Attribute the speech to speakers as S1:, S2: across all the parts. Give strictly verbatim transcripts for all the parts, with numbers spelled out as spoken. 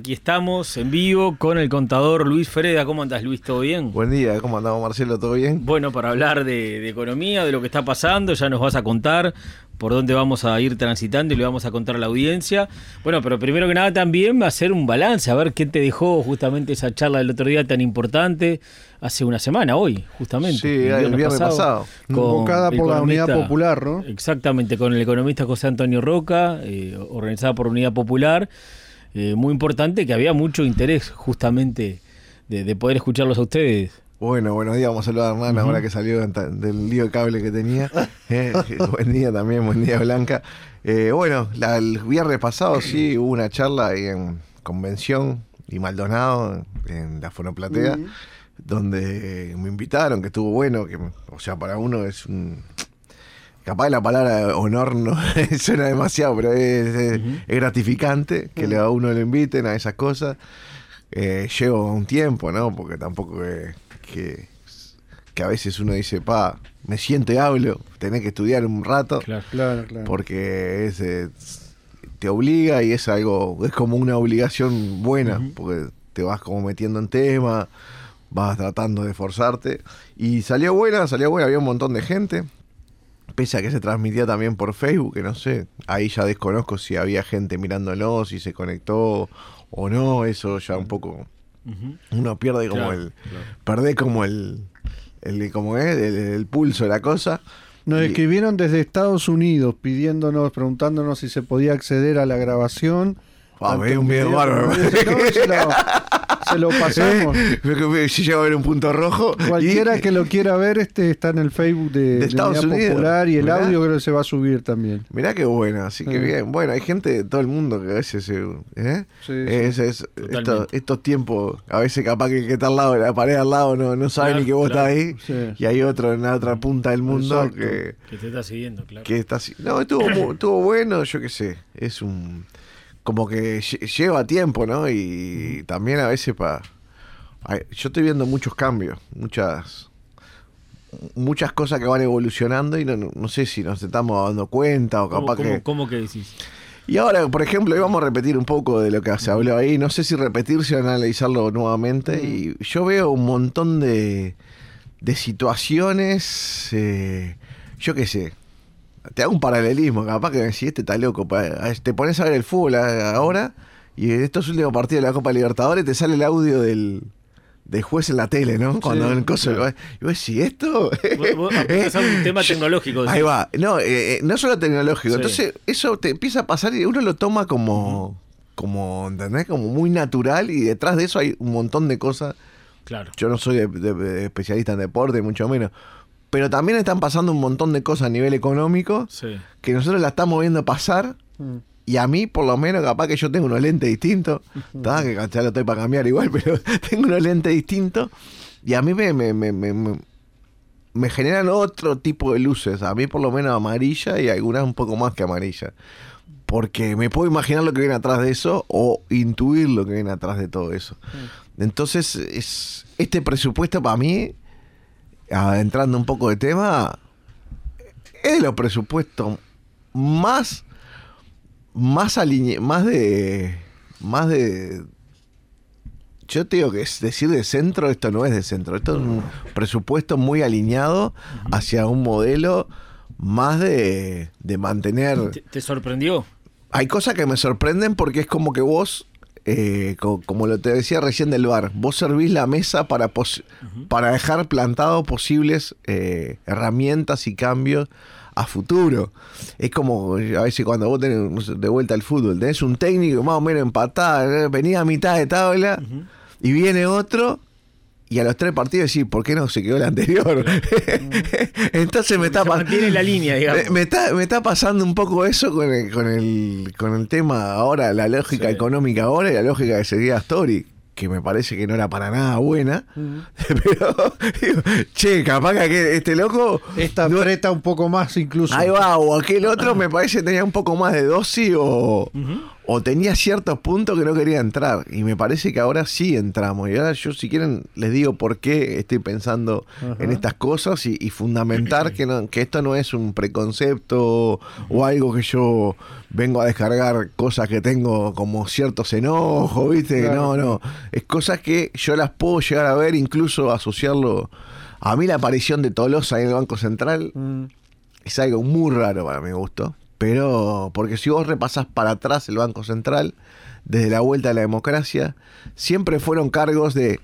S1: aquí estamos en vivo con el contador Luis Freda. ¿Cómo andás, Luis? ¿Todo bien?
S2: Buen día, ¿cómo andamos, Marcelo? ¿Todo bien?
S1: Bueno, para hablar de, de economía, de lo que está pasando, ya nos vas a contar por dónde vamos a ir transitando y le vamos a contar a la audiencia. Bueno, pero primero que nada también va a hacer un balance, a ver qué te dejó justamente esa charla del otro día tan importante, hace una semana, hoy, justamente.
S2: Sí, el viernes, el viernes pasado. pasado.
S3: Convocada por la Unidad Popular, ¿no?
S1: Exactamente, con el economista José Antonio Roca, eh, organizada por Unidad Popular. Eh, muy importante, que había mucho interés justamente de, de poder escucharlos a ustedes.
S2: Bueno, buenos días, vamos a saludar a Hernán, uh-huh. ahora que salió del lío de cable que tenía. Eh, buen día también, buen día, Blanca. Eh, bueno, la, el viernes pasado sí hubo una charla ahí en Convención y Maldonado, en la Fonoplatea, uh-huh. donde me invitaron, que estuvo bueno, que o sea, para uno es un... Capaz la palabra honor no suena demasiado, pero es, es, uh-huh. es gratificante que uh-huh. a uno le inviten a esas cosas. Eh, llevo un tiempo, ¿no? Porque tampoco que, que, que a veces uno dice, pa, me siento y hablo, tenés que estudiar un rato.
S3: Claro, claro, claro.
S2: Porque es, es, te obliga y es algo, es como una obligación buena, uh-huh. porque te vas como metiendo en tema, vas tratando de esforzarte. Y salió buena, salió buena, había un montón de gente. Pese a que se transmitía también por Facebook, que no sé, ahí ya desconozco si había gente mirándolo, si se conectó o no, eso ya un poco uh-huh. uno pierde como claro, el claro. perdés como el, el como es, el, el pulso de la cosa.
S3: Nos
S2: y,
S3: escribieron desde Estados Unidos pidiéndonos, preguntándonos si se podía acceder a la grabación.
S2: Ah, me dio un miedo bárbaro.
S3: Se lo pasamos.
S2: Eh, si llega a ver un punto rojo.
S3: Cualquiera
S2: y,
S3: que lo quiera ver, este está en el Facebook de,
S2: de,
S3: de
S2: Estados
S3: Unidad
S2: Unidos.
S3: Popular y el
S2: Mirá.
S3: audio creo que se va a subir también.
S2: Mirá qué bueno, así que sí. bien. Bueno, hay gente de todo el mundo que a veces ¿eh? sí, es, sí. es, estos, estos tiempos, a veces capaz que el que está al lado de la pared al lado no, no sabe
S1: claro,
S2: ni que vos
S1: claro.
S2: estás ahí. Sí. Y hay otro en la otra punta del mundo que,
S1: que te está siguiendo, claro.
S2: Que está, no, estuvo, estuvo bueno, yo qué sé. Es un... Como que lleva tiempo, ¿no? Y también a veces para... Yo estoy viendo muchos cambios, muchas muchas cosas que van evolucionando y no, no sé si nos estamos dando cuenta o capaz
S1: ¿Cómo,
S2: que...
S1: ¿Cómo que decís?
S2: Y ahora, por ejemplo, hoy vamos a repetir un poco de lo que se habló ahí. No sé si repetirse o analizarlo nuevamente. Y yo veo un montón de, de situaciones, eh, yo qué sé. Te hago un paralelismo, capaz que me decís, este está loco. Te pones a ver el fútbol ahora y en estos últimos partidos de la Copa Libertadores te sale el audio del, del juez en la tele, ¿no? Cuando el coso claro. Y vos decís, ¿esto?
S1: Vos, vos es un tema tecnológico.
S2: Ahí va. No, eh, no solo tecnológico. Sí. Entonces, eso te empieza a pasar y uno lo toma como, uh-huh. como, ¿entendés? Como muy natural y detrás de eso hay un montón de cosas.
S1: Claro.
S2: Yo no soy de, de, de especialista en deporte, mucho menos. Pero también están pasando un montón de cosas a nivel económico sí. que nosotros la estamos viendo pasar mm. y a mí por lo menos capaz que yo tengo unos lentes distintos, mm. que ya lo estoy para cambiar igual, pero tengo unos lentes distintos y a mí me, me, me, me, me generan otro tipo de luces, a mí por lo menos amarilla y algunas un poco más que amarilla, porque me puedo imaginar lo que viene atrás de eso o intuir lo que viene atrás de todo eso. Mm. Entonces es, este presupuesto para mí, entrando un poco de tema, es de los presupuestos más más aline, más de más de yo te digo que es decir de centro, esto no es de centro, esto es un presupuesto muy alineado uh-huh. hacia un modelo más de, de mantener.
S1: ¿Te, ¿Te sorprendió?
S2: Hay cosas que me sorprenden porque es como que vos Eh, co- como lo te decía recién del bar, vos servís la mesa para, pos- uh-huh. para dejar plantado posibles eh, herramientas y cambios a futuro. Es como a veces cuando vos tenés de vuelta al fútbol, tenés un técnico más o menos empatado, venía a mitad de tabla uh-huh. y viene otro y a los tres partidos decís, ¿por qué no se quedó el anterior? Entonces me está, pa-
S1: mantiene la línea, digamos.
S2: Me, me, está, me está pasando un poco eso con el, con el, con el tema ahora, la lógica sí. económica ahora y la lógica que seguía Story, que me parece que no era para nada buena. Uh-huh. Pero, digo, che, capaz que este loco...
S3: Esta no, aprieta un poco más incluso.
S2: Ahí va, o aquel otro me parece que tenía un poco más de dosis o... Uh-huh. o tenía ciertos puntos que no quería entrar. Y me parece que ahora sí entramos. Y ahora yo, si quieren, les digo por qué estoy pensando Ajá. en estas cosas y, y fundamentar que, no, que esto no es un preconcepto o algo que yo vengo a descargar cosas que tengo como ciertos enojos, ¿viste? Claro. No, no. Es cosas que yo las puedo llegar a ver, incluso asociarlo. A mí la aparición de Tolosa en el Banco Central mm. es algo muy raro para mi gusto. Pero, porque si vos repasás para atrás el Banco Central, desde la vuelta a la democracia, siempre fueron cargos de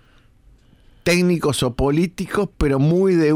S2: técnicos o políticos, pero muy de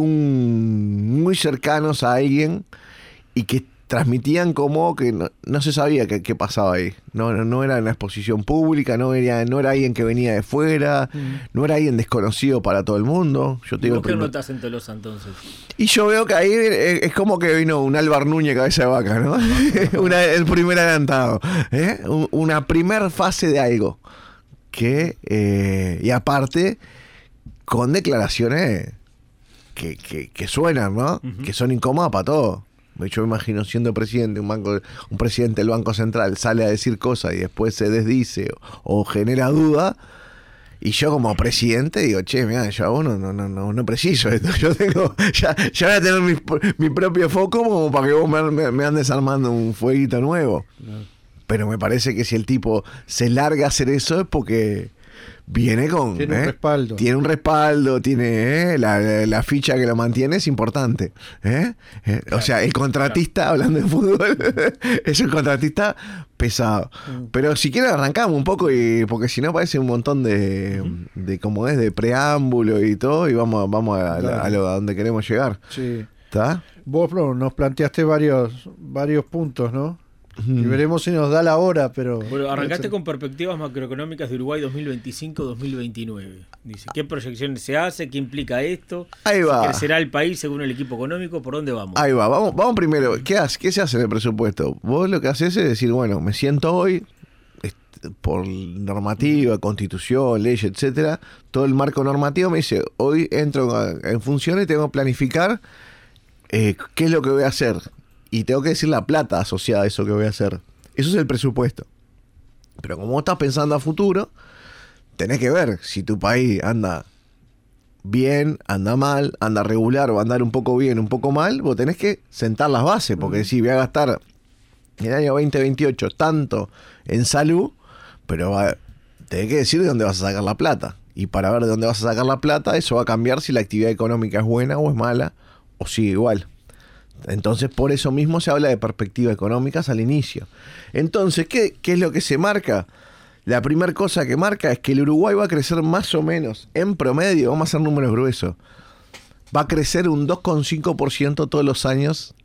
S2: un muy cercanos a alguien y que transmitían como que no, no se sabía qué, qué pasaba ahí. No, no, no era en la exposición pública, no era, no era alguien que venía de fuera, mm. no era alguien desconocido para todo el mundo. Yo te digo,
S1: ¿por qué no estás en Tolosa entonces?
S2: Y yo veo que ahí es, es como que vino un Álvar Núñez cabeza de vaca, ¿no? Una, el primer adelantado. ¿eh? Un, una primer fase de algo. Que, eh, y aparte, con declaraciones que, que, que suenan, ¿no? Uh-huh. Que son incómodas para todos. Yo me imagino siendo presidente, un banco, un presidente del Banco Central sale a decir cosas y después se desdice o, o genera duda. Y yo como presidente digo, che, mira, yo a vos no, no, no, no preciso esto. Yo tengo, ya, ya voy a tener mi, mi propio foco como para que vos me, me, me andes armando un fueguito nuevo. No. Pero me parece que si el tipo se larga a hacer eso es porque viene con...
S3: Tiene
S2: ¿eh?
S3: un respaldo.
S2: Tiene un respaldo, tiene ¿eh? la, la ficha que lo mantiene es importante. ¿eh? ¿Eh? Claro, o sea, el contratista, claro. hablando de fútbol, es un contratista pesado. Mm. Pero si quieren arrancamos un poco, y porque si no parece un montón de, mm. de como es, de preámbulo y todo, y vamos, vamos a, claro. a, a, lo, a donde queremos llegar.
S3: Sí.
S2: ¿Está?
S3: Vos nos planteaste varios, varios puntos, ¿no? Y veremos si nos da la hora, pero...
S1: Bueno, arrancaste con perspectivas macroeconómicas de Uruguay dos mil veinticinco a dos mil veintinueve. Dice, ¿qué proyecciones se hace? ¿Qué implica esto?
S2: Ahí va.
S1: ¿Si crecerá el país según el equipo económico? ¿Por dónde vamos?
S2: Ahí va. Vamos, vamos primero. ¿Qué, hace, ¿Qué se hace en el presupuesto? Vos lo que haces es decir, bueno, me siento hoy, por normativa, constitución, ley, etcétera, todo el marco normativo me dice, hoy entro en funciones y tengo que planificar eh, qué es lo que voy a hacer. Y tengo que decir la plata asociada a eso que voy a hacer. Eso es el presupuesto. Pero como vos estás pensando a futuro, tenés que ver si tu país anda bien, anda mal, anda regular o andar un poco bien, un poco mal. Vos tenés que sentar las bases. Porque si voy a gastar en el año veinte veintiocho tanto en salud, pero va, tenés que decir de dónde vas a sacar la plata. Y para ver de dónde vas a sacar la plata, eso va a cambiar si la actividad económica es buena o es mala, o sigue igual. Entonces, por eso mismo se habla de perspectivas económicas al inicio. Entonces, ¿qué, qué es lo que se marca? La primera cosa que marca es que el Uruguay va a crecer más o menos, en promedio, vamos a hacer números gruesos, va a crecer un dos coma cinco por ciento todos los años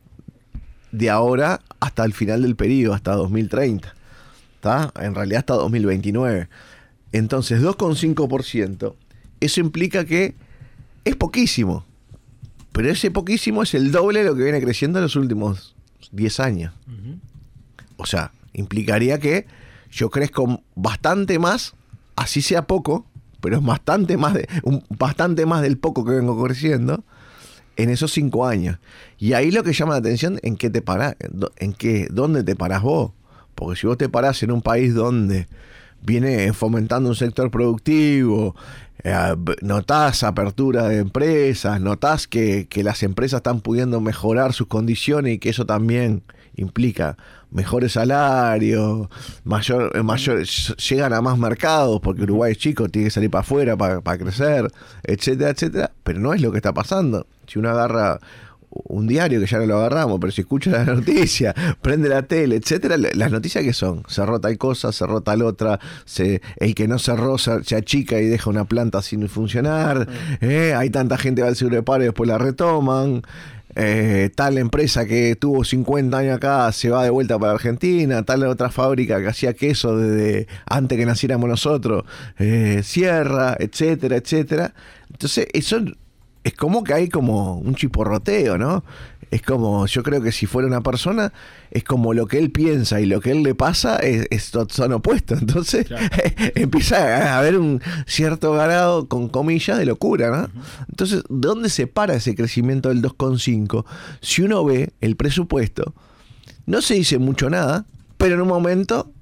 S2: de ahora hasta el final del periodo, hasta dos mil treinta. ¿Está? En realidad hasta dos mil veintinueve. Entonces, dos coma cinco por ciento, eso implica que es poquísimo. Pero ese poquísimo es el doble de lo que viene creciendo en los últimos diez años. Uh-huh. O sea, implicaría que yo crezco bastante más, así sea poco, pero es bastante más, de, un, bastante más del poco que vengo creciendo en esos cinco años. Y ahí lo que llama la atención, ¿en qué te parás? ¿En qué, dónde te parás vos? Porque si vos te parás en un país donde viene fomentando un sector productivo, eh, notás apertura de empresas, notás que, que las empresas están pudiendo mejorar sus condiciones y que eso también implica mejores salarios, mayor, mayor, llegan a más mercados porque Uruguay es chico, tiene que salir para afuera para, para crecer, etcétera, etcétera, pero no es lo que está pasando. Si uno agarra un diario, que ya no lo agarramos, pero si escucha la noticia, prende la tele, etcétera, las noticias que son, cerró tal cosa, cerró tal otra, se, el que no cerró se, se achica y deja una planta sin funcionar, eh, hay tanta gente que va al seguro de paro y después la retoman, eh, tal empresa que tuvo cincuenta años acá se va de vuelta para Argentina, tal otra fábrica que hacía queso desde antes que naciéramos nosotros, eh, cierra, etcétera, etcétera. Entonces eso es como que hay como un chiporroteo, ¿no? Es como, yo creo que si fuera una persona, es como lo que él piensa y lo que él le pasa es, es son opuestos. Entonces claro. empieza a haber un cierto grado, con comillas, de locura, ¿no? Uh-huh. Entonces, ¿de dónde se para ese crecimiento del dos coma cinco? Si uno ve el presupuesto, no se dice mucho nada, pero en un momento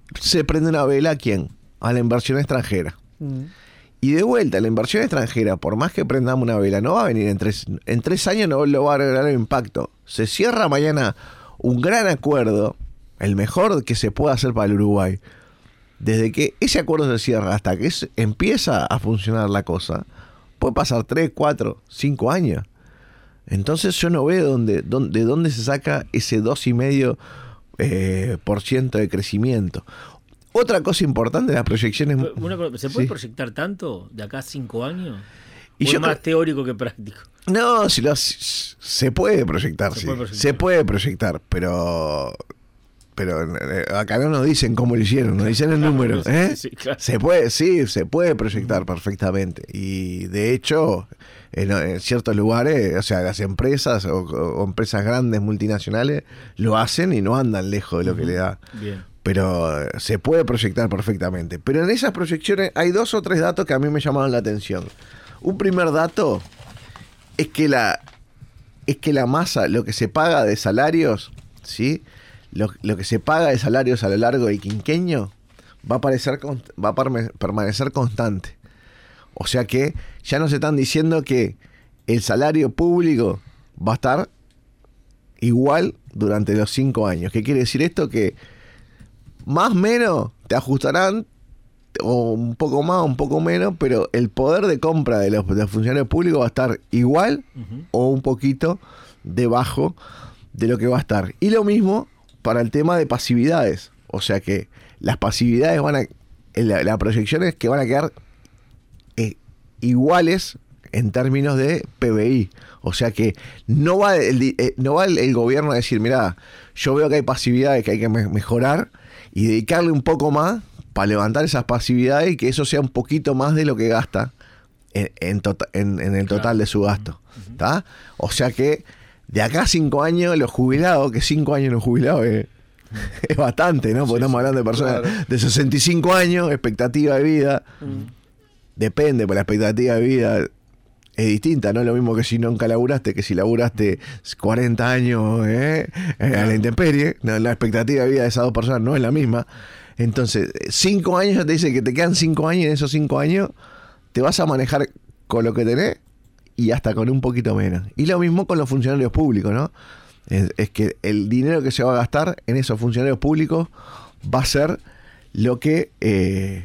S2: se prende una vela, ¿a quién? A la inversión extranjera. Mm. Y de vuelta, la inversión extranjera, por más que prendamos una vela, no va a venir en tres, en tres años, no lo va a lograr el impacto. Se cierra mañana un gran acuerdo, el mejor que se pueda hacer para el Uruguay. Desde que ese acuerdo se cierra hasta que es, empieza a funcionar la cosa, puede pasar tres, cuatro, cinco años. Entonces yo no veo dónde, dónde, de dónde se saca ese dos coma cinco eh, por ciento de crecimiento. Otra cosa importante de las proyecciones...
S1: Una, ¿Se puede sí. proyectar tanto de acá a cinco años? Y yo es más creo, teórico que práctico.
S2: No, si lo, se puede proyectar, se sí. Puede proyectar. Se puede proyectar, pero... Pero acá no nos dicen cómo lo hicieron, nos dicen el número. ¿eh? Sí, claro. Se puede, sí, se puede proyectar perfectamente. Y de hecho, en, en ciertos lugares, o sea, las empresas o, o empresas grandes, multinacionales, lo hacen y no andan lejos de lo uh-huh. que le da. Bien. Pero se puede proyectar perfectamente. Pero en esas proyecciones hay dos o tres datos que a mí me llamaron la atención. Un primer dato es que la, es que la masa, lo que se paga de salarios, ¿sí? Lo, lo que se paga de salarios a lo largo del quinquenio va a, parecer, va a perme, permanecer constante. O sea que ya nos están diciendo que el salario público va a estar igual durante los cinco años. ¿Qué quiere decir esto? Que más o menos te ajustarán, o un poco más, un poco menos, pero el poder de compra de los, de los funcionarios públicos va a estar igual uh-huh. o un poquito debajo de lo que va a estar. Y lo mismo para el tema de pasividades. O sea que las pasividades van a... La, la proyección es que van a quedar eh, iguales en términos de P B I. O sea que no va el, eh, no va el, el gobierno a decir, mira, yo veo que hay pasividades que hay que me- mejorar y dedicarle un poco más para levantar esas pasividades y que eso sea un poquito más de lo que gasta en, en, tota- en, en el total claro. de su gasto. ¿Tá? O sea que de acá a cinco años los jubilados, que cinco años los jubilados es, es bastante, ¿no? Porque sí, estamos hablando de personas claro. de sesenta y cinco años, expectativa de vida. Mm. Depende, porque la expectativa de vida es distinta, no es lo mismo que si nunca laburaste, que si laburaste cuarenta años ¿eh? a la intemperie. No, la expectativa de vida de esas dos personas no es la misma. Entonces, cinco años ya te dice que te quedan cinco años y en esos cinco años te vas a manejar con lo que tenés y hasta con un poquito menos. Y lo mismo con los funcionarios públicos, ¿no? Es, es que el dinero que se va a gastar en esos funcionarios públicos va a ser lo que... Eh,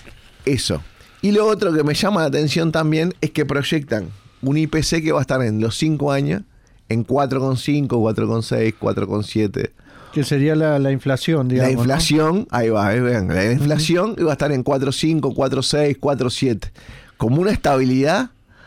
S2: eso. Y lo otro que me llama la atención también es que proyectan un I P C que va a estar en los cinco años en cuatro coma cinco, cuatro coma seis, cuatro coma siete.
S3: Que sería la, la inflación, digamos.
S2: La inflación, ¿no? Ahí va, ahí vean, la inflación
S3: Uh-huh.
S2: va a estar en cuatro coma cinco, cuatro coma seis, cuatro coma siete. Como una estabilidad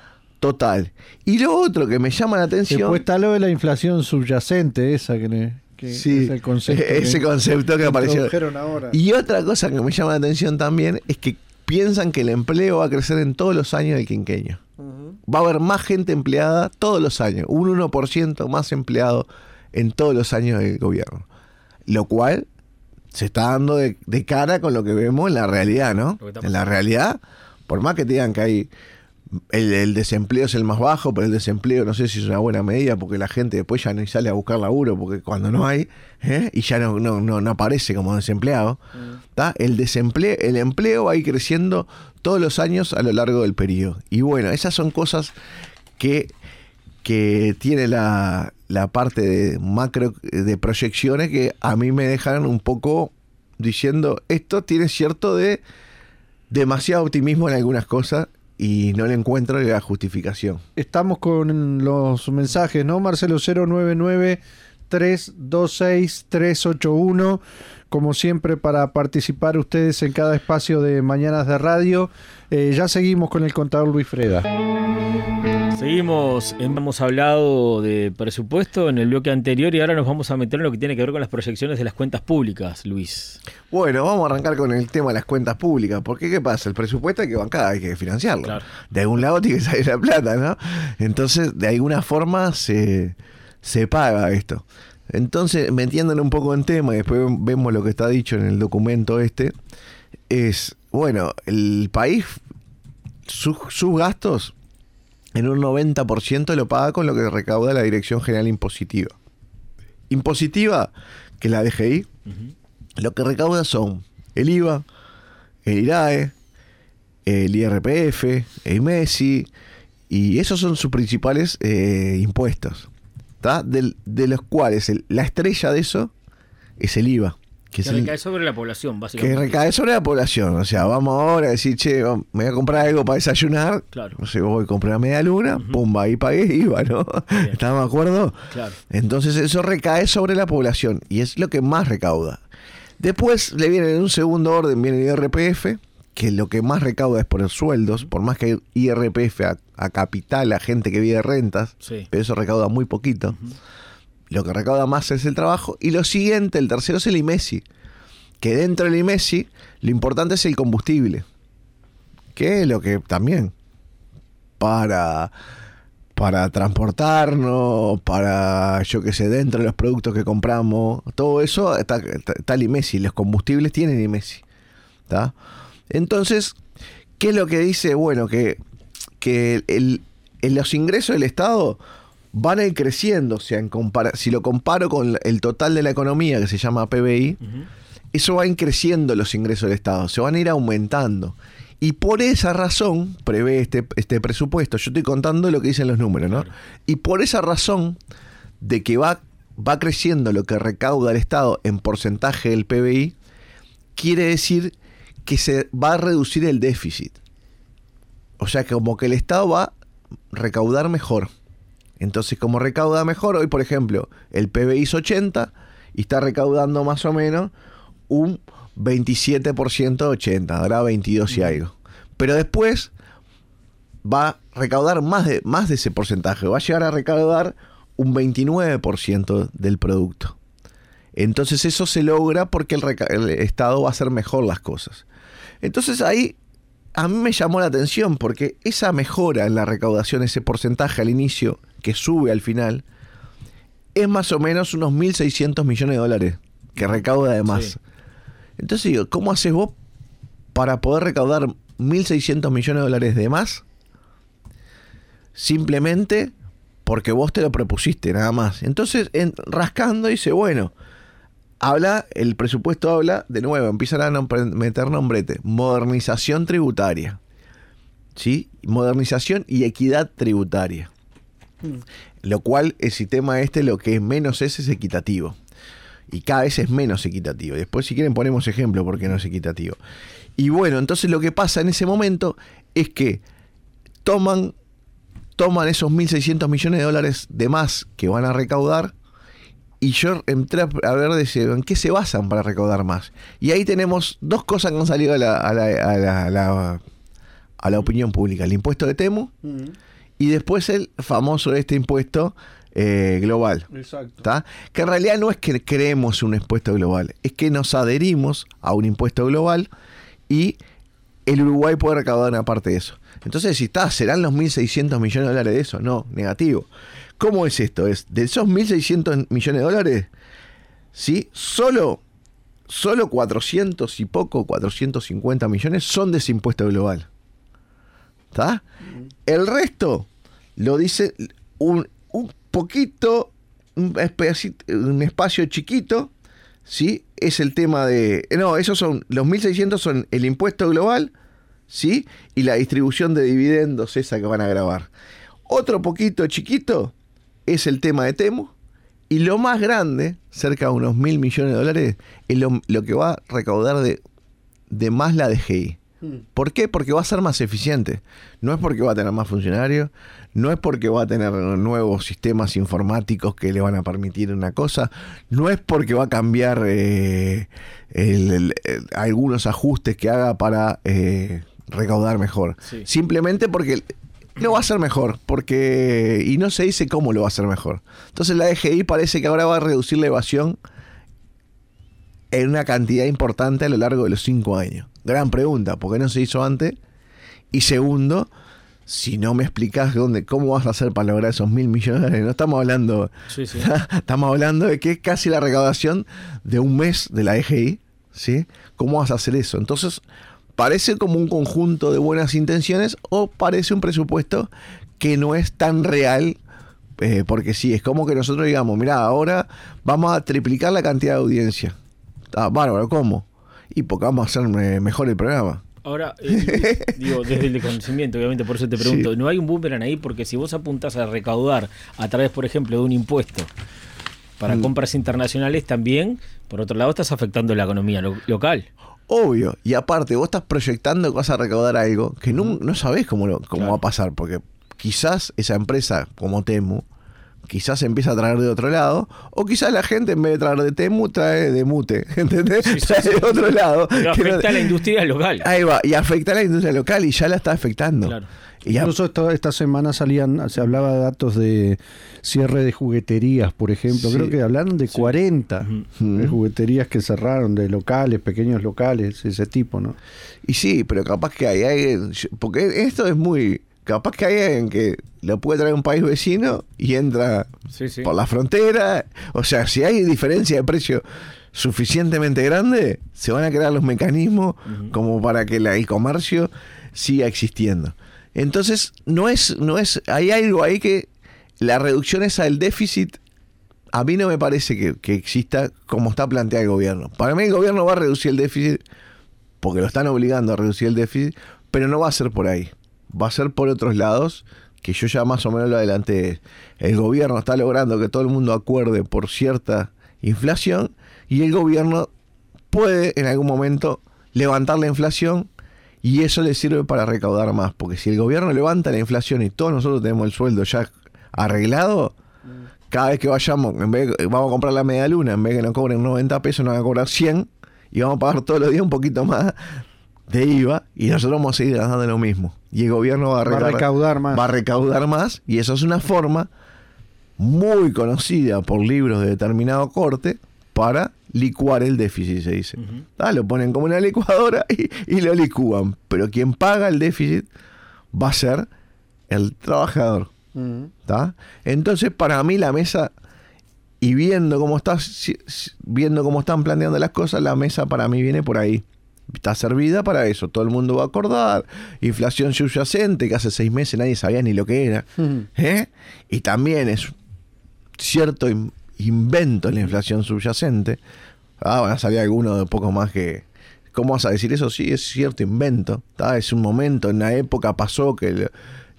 S2: total. Y lo otro que me llama la atención...
S3: Después está lo de la inflación subyacente, esa que... Le... Que
S2: sí,
S3: es el concepto
S2: ese
S3: que
S2: concepto que apareció.
S3: Ahora.
S2: Y otra cosa que me llama la atención también es que piensan que el empleo va a crecer en todos los años del quinquenio. Uh-huh. Va a haber más gente empleada todos los años, un uno por ciento más empleado en todos los años del gobierno. Lo cual se está dando de, de cara con lo que vemos en la realidad, ¿no? En la realidad, por más que te digan que hay... El, el desempleo es el más bajo, pero el desempleo no sé si es una buena medida porque la gente después ya no sale a buscar laburo porque cuando no hay ¿eh? y ya no, no, no, no aparece como desempleado mm. el desempleo, el empleo va a ir creciendo todos los años a lo largo del periodo. Y bueno, esas son cosas que, que tiene la, la parte de macro de proyecciones que a mí me dejan un poco diciendo esto tiene cierto de demasiado optimismo en algunas cosas y no le encuentro la justificación.
S3: Estamos con los mensajes, ¿no? Marcelo, cero nueve nueve, tres dos seis, tres ocho uno. Como siempre, para participar ustedes en cada espacio de Mañanas de Radio. Eh, ya seguimos con el contador Luis Freda.
S1: Seguimos, hemos hablado de presupuesto en el bloque anterior y ahora nos vamos a meter en lo que tiene que ver con las proyecciones de las cuentas públicas, Luis.
S2: Bueno, vamos a arrancar con el tema de las cuentas públicas, porque ¿qué pasa? El presupuesto hay que bancar, hay que financiarlo. Claro. De algún lado tiene que salir la plata, ¿no? Entonces, de alguna forma se, se paga esto. Entonces, metiéndole un poco en tema y después vemos lo que está dicho en el documento este, es, bueno, el país, sus, sus gastos en un noventa por ciento lo paga con lo que recauda la Dirección General Impositiva. Impositiva, que la D G I, uh-huh. lo que recauda son el I V A, el I R A E, el I R P F, el MESI, y esos son sus principales eh, impuestos, ¿tá? De, de los cuales el, la estrella de eso es el I V A.
S1: Que,
S2: que
S1: recae
S2: el,
S1: sobre la población, básicamente.
S2: Que recae sobre la población. O sea, vamos ahora a decir, che, me voy a comprar algo para desayunar. Claro. No sé, voy a comprar media luna, uh-huh. pumba, ahí pagué I V A, ¿no? ¿Estamos de acuerdo?
S1: Claro.
S2: Entonces eso recae sobre la población y es lo que más recauda. Después le viene en un segundo orden, viene el I R P F, que lo que más recauda es por los sueldos, por más que hay I R P F a, a capital, a gente que vive de rentas, sí. pero eso recauda muy poquito. Uh-huh. Lo que recauda más es el trabajo. Y lo siguiente, el tercero es el IMESI, que dentro del IMESI lo importante es el combustible, que es lo que también para, para transportarnos, para, yo qué sé, dentro de los productos que compramos, todo eso está, está, está el IMESI, los combustibles tienen IMESI, ¿tá? Entonces, ¿qué es lo que dice? Bueno, que, que el, el, los ingresos del Estado van a ir creciendo. O sea, en compara- si lo comparo con el total de la economía, que se llama P B I, uh-huh. eso va a ir creciendo los ingresos del Estado, se van a ir aumentando. Y por esa razón prevé este, este presupuesto. Yo estoy contando lo que dicen los números, ¿no? Claro. Y por esa razón de que va, va creciendo lo que recauda el Estado en porcentaje del P B I, quiere decir que se va a reducir el déficit. O sea, que como que el Estado va a recaudar mejor. Entonces, como recauda mejor, hoy, por ejemplo, el P B I es ochenta y está recaudando más o menos un veintisiete por ciento de ochenta, ahora veintidós y algo. Pero después va a recaudar más de, más de ese porcentaje, va a llegar a recaudar un veintinueve por ciento del producto. Entonces eso se logra porque el, reca- el Estado va a hacer mejor las cosas. Entonces ahí a mí me llamó la atención porque esa mejora en la recaudación, ese porcentaje al inicio que sube al final, es más o menos unos mil seiscientos millones de dólares que recauda además. Sí. Entonces digo, ¿cómo haces vos para poder recaudar mil seiscientos millones de dólares de más? Simplemente porque vos te lo propusiste, nada más. Entonces, en, rascando, dice, bueno, habla, el presupuesto habla, de nuevo, empiezan a nombre, meter nombrete, modernización tributaria, ¿sí? Modernización y equidad tributaria. Mm. Lo cual, el sistema este lo que menos es es equitativo. Y cada vez es menos equitativo. Después, si quieren, ponemos ejemplo porque no es equitativo. Y bueno, entonces lo que pasa en ese momento es que toman, toman esos mil seiscientos millones de dólares de más que van a recaudar. Y yo entré a ver de ese, en qué se basan para recaudar más. Y ahí tenemos dos cosas que han salido a la, a la, a la, a la, a la opinión pública. El impuesto de Temu uh-huh. y después el famoso este impuesto eh, global. Exacto. ¿Tá? Que en realidad no es que creemos un impuesto global, es que nos adherimos a un impuesto global y el Uruguay puede recaudar una parte de eso. Entonces, si está, ¿serán los mil seiscientos millones de dólares de eso? No, negativo. ¿Cómo es esto? Es de esos mil seiscientos millones de dólares, ¿sí? Solo, solo cuatrocientos y poco, cuatrocientos cincuenta millones son de ese impuesto global. ¿Está? El resto lo dice un, un poquito, un, espacio, un espacio chiquito, ¿sí? Es el tema de... No, esos son, los mil seiscientos son el impuesto global, ¿sí? Y la distribución de dividendos esa que van a grabar. Otro poquito chiquito es el tema de Temu. Y lo más grande, cerca de unos mil millones de dólares, es lo, lo que va a recaudar de, de más la D G I. ¿Por qué? Porque va a ser más eficiente. No es porque va a tener más funcionarios, no es porque va a tener nuevos sistemas informáticos que le van a permitir una cosa, no es porque va a cambiar eh, el, el, el, algunos ajustes que haga para eh, recaudar mejor. Sí. Simplemente porque lo va a hacer mejor, porque y no se dice cómo lo va a hacer mejor. Entonces la D G I parece que ahora va a reducir la evasión en una cantidad importante a lo largo de los cinco años. Gran pregunta, ¿por qué no se hizo antes? Y segundo, si no me explicás dónde, cómo vas a hacer para lograr esos mil millones de dólares, no estamos hablando, sí, sí. estamos hablando de que es casi la recaudación de un mes de la D G I, ¿sí? ¿Cómo vas a hacer eso? Entonces, parece como un conjunto de buenas intenciones o parece un presupuesto que no es tan real, eh, porque sí, es como que nosotros digamos, mirá, ahora vamos a triplicar la cantidad de audiencia. Ah, bárbaro, ¿cómo? y porque vamos a hacer mejor el programa.
S1: Ahora, eh, digo, desde el desconocimiento, obviamente, por eso te pregunto, sí. ¿No hay un boomerang ahí? Porque si vos apuntás a recaudar a través, por ejemplo, de un impuesto para mm. compras internacionales, también, por otro lado, estás afectando la economía lo- local.
S2: Obvio, y aparte, vos estás proyectando que vas a recaudar algo que no, no sabés cómo, lo, cómo claro. va a pasar, porque quizás esa empresa, como Temu, quizás empieza a traer de otro lado, o quizás la gente en vez de traer de Temu, trae de Mute, ¿entendés? Sí, trae sí, sí. de otro lado.
S1: Pero afecta no... a la industria local.
S2: Ahí va, y afecta a la industria local y ya la está afectando.
S1: Claro.
S2: Y ya...
S3: Incluso esto, esta semana salían, se hablaba de datos de cierre de jugueterías, por ejemplo. Sí. Creo que hablaron de sí. cuarenta uh-huh. de jugueterías que cerraron, de locales, pequeños locales, ese tipo, ¿no?
S2: Y sí, pero capaz que hay, hay porque esto es muy... Capaz que hay alguien que lo puede traer un país vecino y entra sí, sí. por la frontera. O sea, si hay diferencia de precio suficientemente grande, se van a crear los mecanismos uh-huh. como para que la, el comercio siga existiendo. Entonces, no es, no es, hay algo ahí que la reducción esa del déficit, a mí no me parece que, que exista como está planteado el gobierno. Para mí el gobierno va a reducir el déficit porque lo están obligando a reducir el déficit, pero no va a ser por ahí. Va a ser por otros lados, que yo ya más o menos lo adelanté. El gobierno está logrando que todo el mundo acuerde por cierta inflación y el gobierno puede en algún momento levantar la inflación y eso le sirve para recaudar más. Porque si el gobierno levanta la inflación y todos nosotros tenemos el sueldo ya arreglado, cada vez que vayamos, en vez de, vamos a comprar la media luna, en vez de que nos cobren noventa pesos, nos van a cobrar cien y vamos a pagar todos los días un poquito más de I V A y nosotros vamos a seguir gastando lo mismo y el gobierno va a, recaudar, va a recaudar más
S3: va a
S2: recaudar más y eso es una forma muy conocida por libros de determinado corte para licuar el déficit, se dice. Uh-huh. ¿Ah? Lo ponen como una licuadora y, y lo licúan, pero quien paga el déficit va a ser el trabajador. Uh-huh. Entonces para mí la mesa, y viendo cómo está, viendo cómo están planteando las cosas, la mesa para mí viene por ahí. Está servida para eso, todo el mundo va a acordar. Inflación subyacente, que hace seis meses nadie sabía ni lo que era. Uh-huh. ¿Eh? Y también es cierto in- invento la inflación subyacente. Ah, van a salir algunos de poco más que... ¿Cómo vas a decir eso? Sí, es cierto invento. ¿Tá? Es un momento, en la época pasó que el,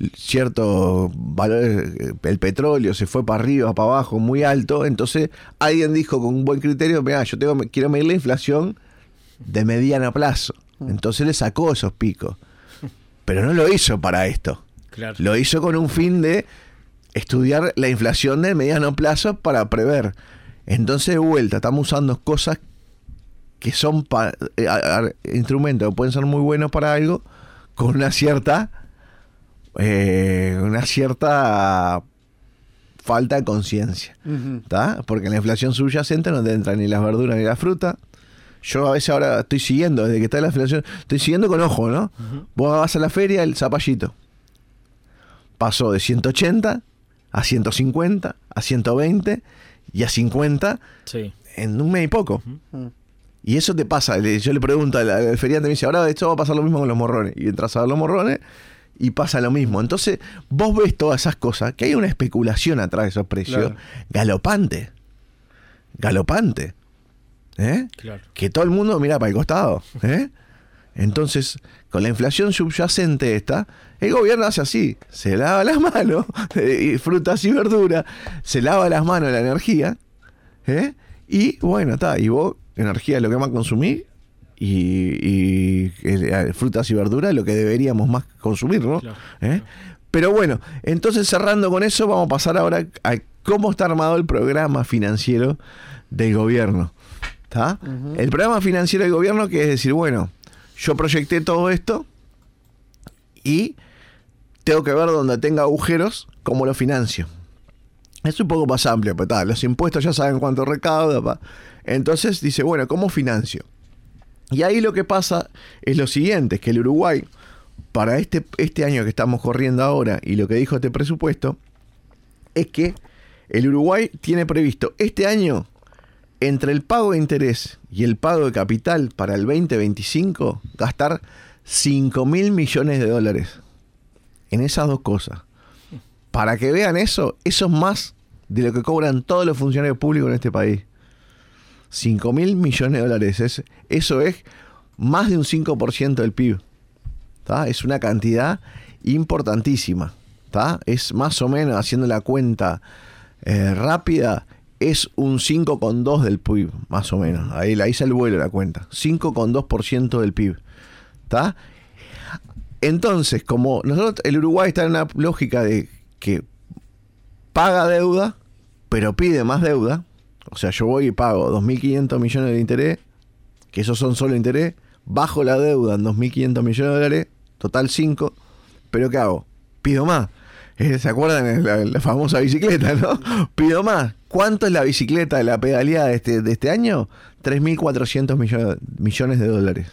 S2: cierto valor, el petróleo se fue para arriba, para abajo, muy alto. Entonces alguien dijo con un buen criterio, mira, yo tengo, quiero medir la inflación de mediano plazo. Entonces le sacó esos picos. Pero no lo hizo para esto.
S1: Claro. Lo
S2: hizo con un fin de estudiar la inflación de mediano plazo para prever. Entonces, de vuelta, estamos usando cosas que son pa- eh, a- a- instrumentos que pueden ser muy buenos para algo, con una cierta eh, una cierta falta de conciencia. Uh-huh. Porque en la inflación subyacente no te entran ni las verduras ni la fruta. Yo a veces ahora estoy siguiendo, desde que está la inflación, estoy siguiendo con ojo, ¿no? Uh-huh. Vos vas a la feria, el zapallito pasó de ciento ochenta a ciento cincuenta, a ciento veinte y a cincuenta sí. en un mes y poco. Uh-huh. Y eso te pasa, yo le pregunto al, al feriante, me dice, ahora esto va a pasar lo mismo con los morrones. Y entras a ver los morrones y pasa lo mismo. Entonces, vos ves todas esas cosas, que hay una especulación atrás de esos precios, claro. galopante. Galopante. ¿Eh? Claro. Que todo el mundo mira para el costado. ¿Eh? Entonces, con la inflación subyacente esta, el gobierno hace así, se lava las manos, eh, frutas y verduras, se lava las manos la energía, ¿eh? Y bueno, está, y vos, energía es lo que más consumís, y, y eh, frutas y verduras lo que deberíamos más consumir, ¿no? Claro, ¿Eh? Claro. Pero bueno, entonces cerrando con eso, vamos a pasar ahora a cómo está armado el programa financiero del gobierno. ¿Está? Uh-huh. El programa financiero del gobierno, que es decir, bueno, yo proyecté todo esto y tengo que ver donde tenga agujeros, cómo lo financio. Es un poco más amplio, pero tal, los impuestos ya saben cuánto recauda. Pa. Entonces dice, bueno, ¿cómo financio? Y ahí lo que pasa es lo siguiente, es que el Uruguay, para este, este año que estamos corriendo ahora, y lo que dijo este presupuesto, es que el Uruguay tiene previsto este año, entre el pago de interés y el pago de capital para el veinte veinticinco, gastar cinco mil millones de dólares en esas dos cosas. Para que vean eso, eso es más de lo que cobran todos los funcionarios públicos en este país. cinco mil millones de dólares. Es, eso es más de un cinco por ciento del P I B. ¿Tá? Es una cantidad importantísima. ¿Tá? Es más o menos, haciendo la cuenta eh, rápida, es un cinco coma dos del P I B, más o menos. Ahí la hice el vuelo la cuenta. cinco coma dos por ciento del P I B. ¿Tá? Entonces, como nosotros, el Uruguay está en una lógica de que paga deuda, pero pide más deuda. O sea, yo voy y pago dos mil quinientos millones de interés, que esos son solo interés, bajo la deuda en dos mil quinientos millones de dólares, total cinco, pero ¿qué hago? Pido más. ¿Se acuerdan de la, la famosa bicicleta, no? Pido más. ¿Cuánto es la bicicleta de la pedaleada de este, de este año? tres mil cuatrocientos millones de dólares.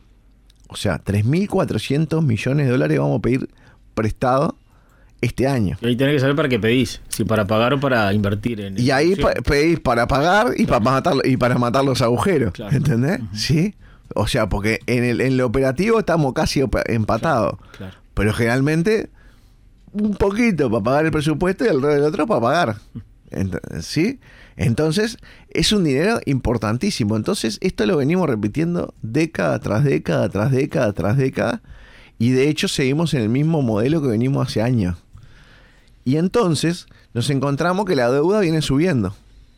S2: O sea, tres mil cuatrocientos millones de dólares vamos a pedir prestado este año.
S1: Y ahí tenés que saber para qué pedís, si para pagar o para invertir en...
S2: Y ahí pa- pedís para pagar y, claro. para matar, y para matar los agujeros, claro. ¿Entendés? Uh-huh. ¿Sí? O sea, porque en el, en lo operativo estamos casi op- empatados, claro. Claro. Pero generalmente un poquito para pagar el presupuesto y el resto del otro para pagar. Ent- ¿Sí? Entonces, es un dinero importantísimo. Entonces, esto lo venimos repitiendo década tras década, tras década, tras década. Y de hecho, seguimos en el mismo modelo que venimos hace años. Y entonces, nos encontramos que la deuda viene subiendo.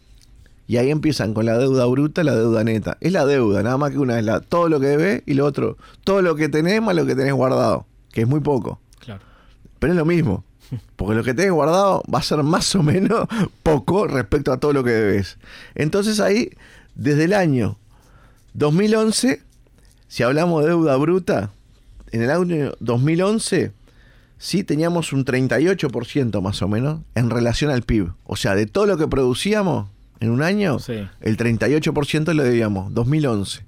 S2: Y ahí empiezan con la deuda bruta y la deuda neta. Es la deuda, nada más que una es la, todo lo que debes y lo otro, todo lo que tenés más lo que tenés guardado, que es muy poco. Claro. Pero es lo mismo. Porque lo que tenés guardado va a ser más o menos poco respecto a todo lo que debes. Entonces ahí, desde el año dos mil once, si hablamos de deuda bruta, en el año dos mil once, sí teníamos un treinta y ocho por ciento más o menos en relación al P I B. O sea, de todo lo que producíamos en un año, sí. El treinta y ocho por ciento lo debíamos, dos mil once.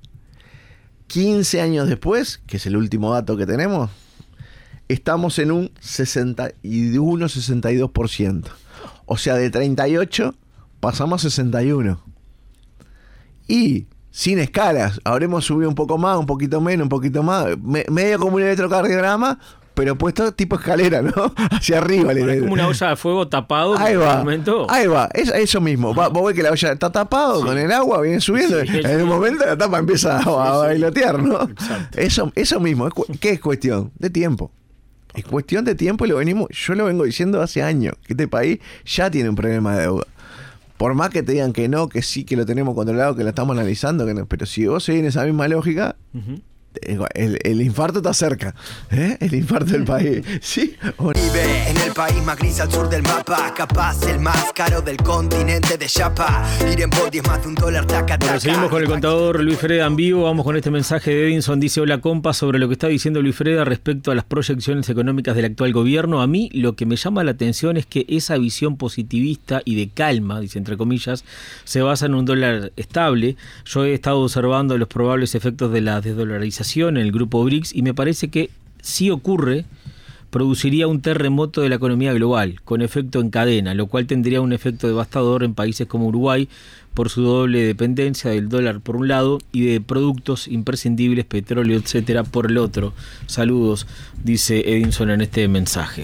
S2: quince años después, que es el último dato que tenemos, estamos en un sesenta y uno a sesenta y dos por ciento. O sea, de treinta y ocho pasamos a sesenta y uno. Y sin escalas, habremos subido un poco más, un poquito menos, un poquito más, me, medio como un electrocardiograma, pero puesto tipo escalera, ¿no? Hacia arriba.
S1: Bueno, es como una olla de fuego tapado.
S2: Ahí va, momento. ahí va, es, eso mismo. Va, vos ves que la olla está tapado, sí. Con el agua viene subiendo, sí, en el momento la tapa empieza a, sí, a bailotear, ¿no? Eso, eso mismo, es, ¿qué es cuestión? De tiempo. Es cuestión de tiempo y lo venimos, yo lo vengo diciendo hace años, que este país ya tiene un problema de deuda. Por más que te digan que no, que sí, que lo tenemos controlado, que lo estamos analizando, que no, pero si vos seguís en esa misma lógica, uh-huh. el, el infarto está cerca, ¿eh? El infarto del país, ¿sí?
S4: Vive en el país más gris al sur del mapa, capaz el más caro del continente de Chapa. Ir en body es más de un dólar, taca, taca.
S1: Bueno, seguimos con el contador Luis Freda en vivo. Vamos con este mensaje de Edinson. Dice: hola compa, sobre lo que está diciendo Luis Freda respecto a las proyecciones económicas del actual gobierno. A mí lo que me llama la atención es que esa visión positivista y de calma, dice entre comillas, se basa en un dólar estable. Yo he estado observando los probables efectos de la desdolarización en el grupo B R I C S y me parece que si ocurre, produciría un terremoto de la economía global, con efecto en cadena, lo cual tendría un efecto devastador en países como Uruguay, por su doble dependencia del dólar por un lado y de productos imprescindibles, petróleo, etcétera, por el otro. Saludos, dice Edinson en este mensaje.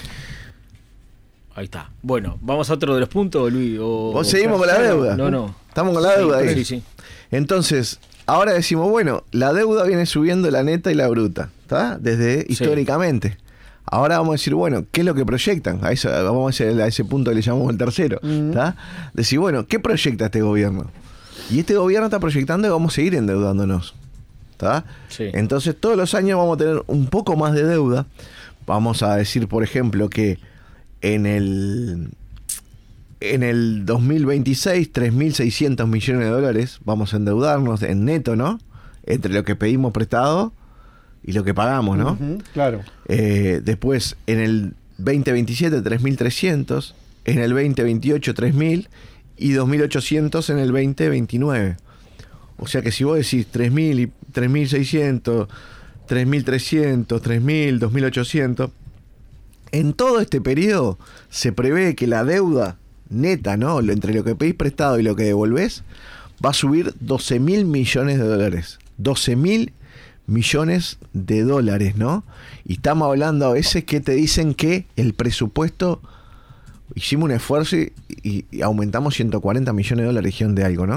S1: Ahí está. Bueno, ¿vamos a otro de los puntos, Luis? O,
S2: ¿O seguimos o con la deuda?
S1: No, no.
S2: Estamos con la deuda
S1: sí,
S2: ahí.
S1: Sí, sí.
S2: Entonces, ahora decimos, bueno, la deuda viene subiendo la neta y la bruta, ¿está? Desde sí. históricamente. Ahora vamos a decir, bueno, ¿qué es lo que proyectan? A eso, vamos a, hacer a ese punto que le llamamos el tercero. ¿Está? Uh-huh. Decir, bueno, ¿qué proyecta este gobierno? Y este gobierno está proyectando que vamos a seguir endeudándonos. ¿Está? Sí. Entonces, todos los años vamos a tener un poco más de deuda. Vamos a decir, por ejemplo, que en el, en el dos mil veintiséis, tres mil seiscientos millones de dólares vamos a endeudarnos en neto, ¿no? Entre lo que pedimos prestado y lo que pagamos, ¿no? Uh-huh,
S3: claro.
S2: Eh, después, en el veinte veintisiete, tres mil trescientos, en el veinte veintiocho, tres mil y dos mil ochocientos en el veinte veintinueve. O sea que si vos decís tres mil y tres mil seiscientos, tres mil trescientos, tres mil, dos mil ochocientos, en todo este periodo se prevé que la deuda neta, ¿no? Entre lo que pedís prestado y lo que devolvés, va a subir doce mil millones de dólares. doce mil millones de dólares, ¿no? Y estamos hablando a veces que te dicen que el presupuesto, hicimos un esfuerzo y, y, y aumentamos ciento cuarenta millones de dólares, región de algo, ¿no?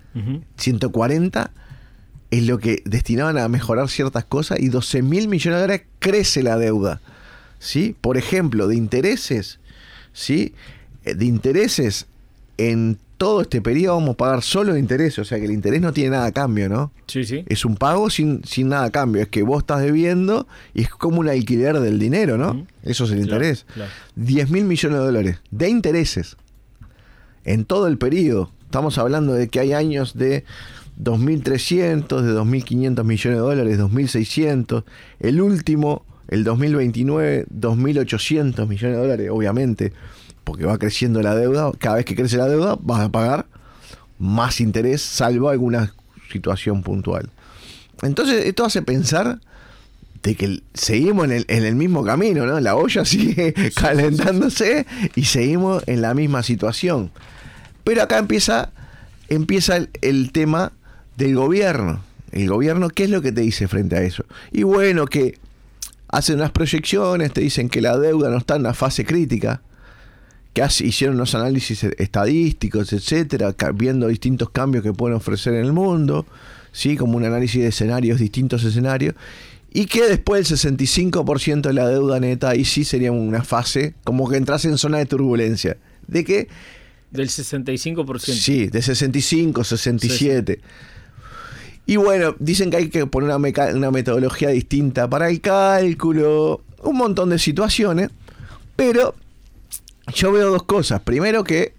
S2: Uh-huh. ciento cuarenta es lo que destinaban a mejorar ciertas cosas y doce mil millones de dólares crece la deuda. ¿Sí? Por ejemplo, de intereses, ¿sí? De intereses en todo este periodo vamos a pagar solo de interés, o sea que el interés no tiene nada a cambio, ¿no?
S1: Sí, sí.
S2: Es un pago sin, sin nada a cambio, es que vos estás debiendo y es como un alquiler del dinero, ¿no? Uh-huh. Eso es el claro, interés. Claro. diez mil millones de dólares de intereses en todo el periodo. Estamos hablando de que hay años de dos mil trescientos, de dos mil quinientos millones de dólares, dos mil seiscientos, el último, el dos mil veintinueve, dos mil ochocientos millones de dólares, obviamente, porque va creciendo la deuda. Cada vez que crece la deuda vas a pagar más interés, salvo alguna situación puntual. Entonces esto hace pensar de que seguimos en el, en el mismo camino, ¿no? La olla sigue calentándose y seguimos en la misma situación. Pero acá empieza, empieza el, el tema del gobierno. El gobierno, ¿qué es lo que te dice frente a eso? Y bueno, que hacen unas proyecciones, te dicen que la deuda no está en una fase crítica, que hace, hicieron unos análisis estadísticos, etcétera, viendo distintos cambios que pueden ofrecer en el mundo, ¿sí? Como un análisis de escenarios, distintos escenarios, y que después el sesenta y cinco por ciento de la deuda neta, ahí sí sería una fase, como que entras en zona de turbulencia. ¿De qué?
S1: Del sesenta y cinco por ciento.
S2: Sí, de sesenta y cinco, sesenta y siete. Sí, sí. Y bueno, dicen que hay que poner una, meca- una metodología distinta para el cálculo, un montón de situaciones, pero yo veo dos cosas. Primero que